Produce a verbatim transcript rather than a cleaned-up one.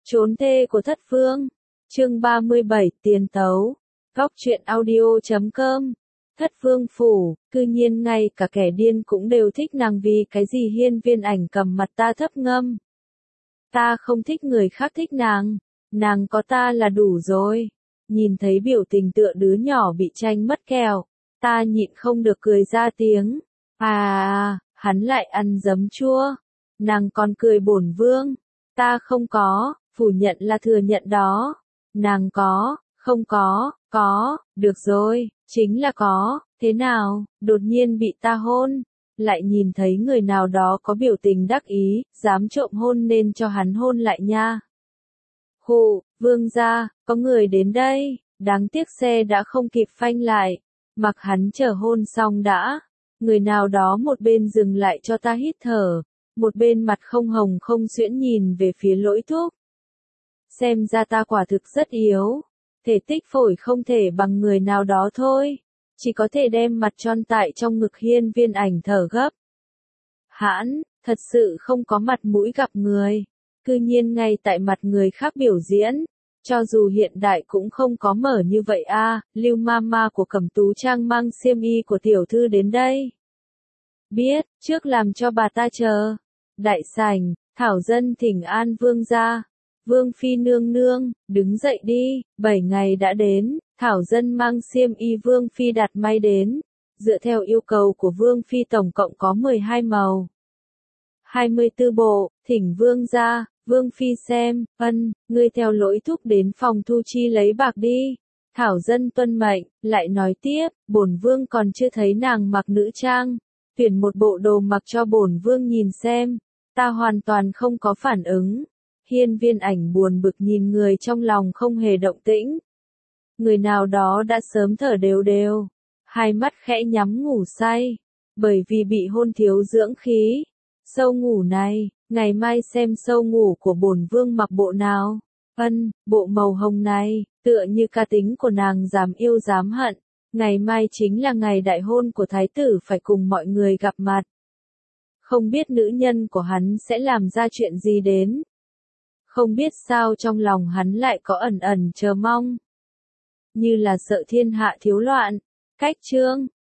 Trốn thê của thất vương. Chương ba mươi bảy, tiền tấu. Góc truyện audio chấm com. Thất vương phủ, cư nhiên ngay cả kẻ điên cũng đều thích nàng vì cái gì hiên viên ảnh cầm mặt ta thấp ngâm. Ta không thích người khác thích nàng, nàng có ta là đủ rồi. Nhìn thấy biểu tình tựa đứa nhỏ bị tranh mất kẹo, ta nhịn không được cười ra tiếng. À, hắn lại ăn giấm chua. Nàng còn cười bổn vương. Ta không có, phủ nhận là thừa nhận đó. Nàng có, không có, có, được rồi, chính là có, thế nào, đột nhiên bị ta hôn. Lại nhìn thấy người nào đó có biểu tình đắc ý, dám trộm hôn nên cho hắn hôn lại nha. Hù, vương gia, có người đến đây, đáng tiếc xe đã không kịp phanh lại. Mặc hắn chờ hôn xong đã. Người nào đó một bên dừng lại cho ta hít thở, một bên mặt không hồng không suyễn nhìn về phía lỗi thuốc. Xem ra ta quả thực rất yếu, thể tích phổi không thể bằng người nào đó thôi, chỉ có thể đem mặt tròn tại trong ngực hiên viên ảnh thở gấp. Hãn, thật sự không có mặt mũi gặp người, cư nhiên ngay tại mặt người khác biểu diễn, cho dù hiện đại cũng không có mở như vậy a. À, Lưu Mama của Cẩm Tú Trang mang xiêm y của tiểu thư đến đây. Biết, trước làm cho bà ta chờ. Đại sảnh, thảo dân thỉnh an vương gia. Vương phi nương nương, đứng dậy đi, bảy ngày đã đến, thảo dân mang xiêm y vương phi đặt may đến. Dựa theo yêu cầu của vương phi tổng cộng có mười hai màu. hai mươi tư bộ, thỉnh vương gia, vương phi xem, ân, ngươi theo lỗi thúc đến phòng thu chi lấy bạc đi. Thảo dân tuân mệnh, lại nói tiếp, bổn vương còn chưa thấy nàng mặc nữ trang. Tuyển một bộ đồ mặc cho bổn vương nhìn xem. Ta hoàn toàn không có phản ứng. Hiên viên ảnh buồn bực nhìn người trong lòng không hề động tĩnh. Người nào đó đã sớm thở đều đều. Hai mắt khẽ nhắm ngủ say. Bởi vì bị hôn thiếu dưỡng khí. Sâu ngủ này, ngày mai xem sâu ngủ của bổn vương mặc bộ nào. Ân, bộ màu hồng này, tựa như ca tính của nàng dám yêu dám hận. Ngày mai chính là ngày đại hôn của thái tử phải cùng mọi người gặp mặt. Không biết nữ nhân của hắn sẽ làm ra chuyện gì đến. Không biết sao trong lòng hắn lại có ẩn ẩn chờ mong. Như là sợ thiên hạ thiếu loạn. Cách chương,